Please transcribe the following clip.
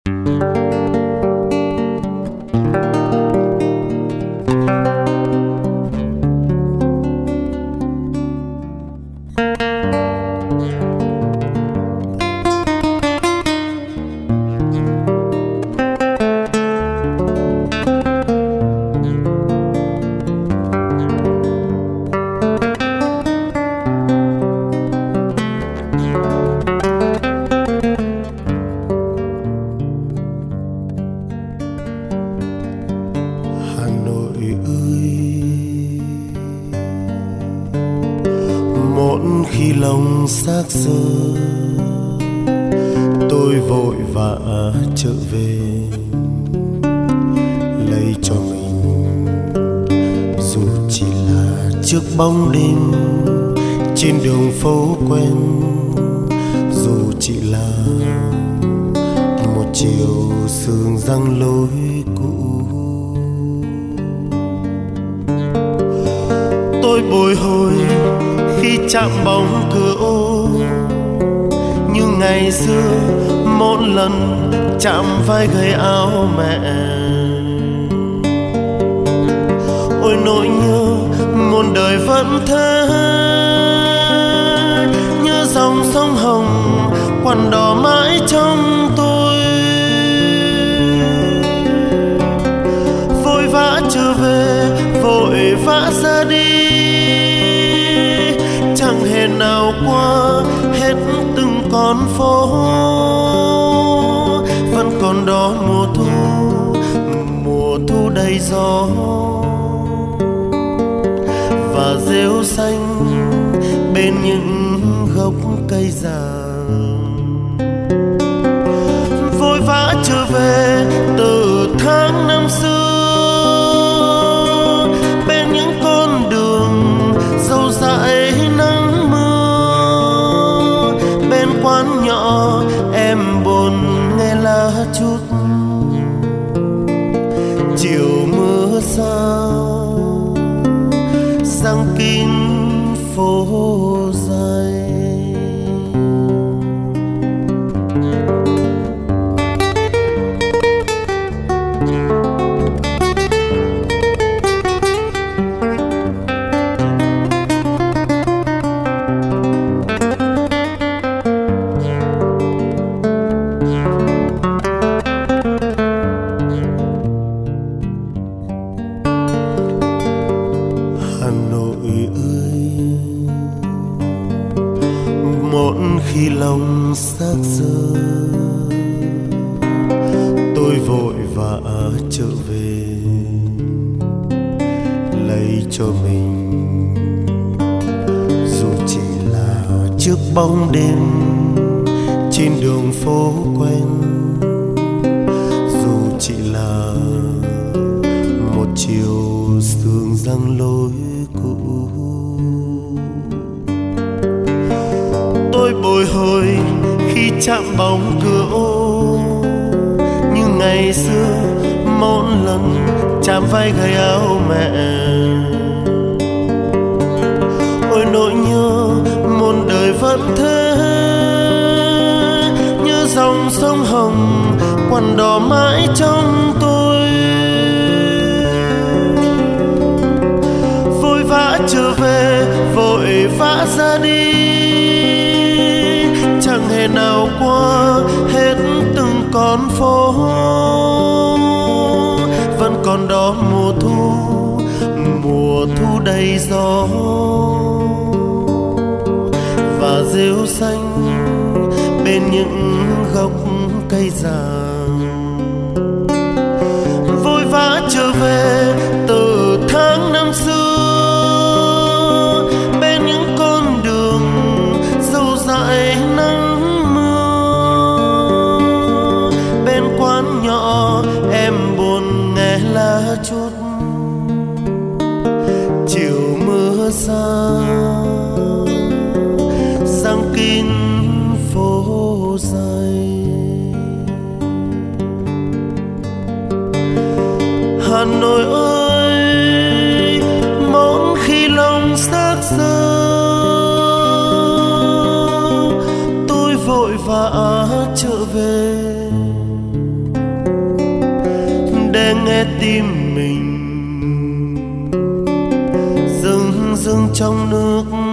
Khi lòng xác xơ tôi vội vã trở về lấy cho mình, dù chỉ là trước bóng đêm trên đường phố quen, dù chỉ là một chiều sương răng lối cũ. Tôi bồi hồi khi chạm bóng cửa ô, như ngày xưa một lần chạm vai gầy áo mẹ. Ôi nỗi nhớ muôn đời vẫn thế, như dòng sông Hồng quằn đỏ mãi trong tôi. Vội vã trở về, vội vã ra đi, chẳng hề nào qua hết từng con phố. Vẫn còn đó mùa thu đầy gió và rêu xanh bên những gốc cây già. Vội vã trở về từ tháng năm xưa, bên những con đường dâu dãi nắng mưa. Bên quán nhỏ em buồn nghe lá chút, chiều mưa xa giăng kín phố dài. Một khi lòng xác xơ tôi vội vã trở về lấy cho mình, dù chỉ là trước bóng đêm trên đường phố quen, dù chỉ là một chiều sương răng lối cũ. Tôi bồi hồi khi chạm bóng cửa ô, như ngày xưa một lần chạm vai gầy áo mẹ. Ôi nỗi nhớ muôn đời vẫn thế, như dòng sông Hồng quằn đỏ mãi trong tôi. Vội vã trở về, vội vã ra đi, chẳng hề nào qua hết từng con phố. Vẫn còn đó mùa thu đầy gió và rêu xanh bên những gốc cây già. Vội vã trở về từ tháng năm xưa, bên những con đường dâu dãi nắng mưa. Bên quán nhỏ em buồn nghe lá chút, chiều mưa xa giăng kín phố dài. Hà Nội ơi, mỗi khi lòng xác xơ tôi vội vã trở về nghe nghe tim mình rưng rưng trong nước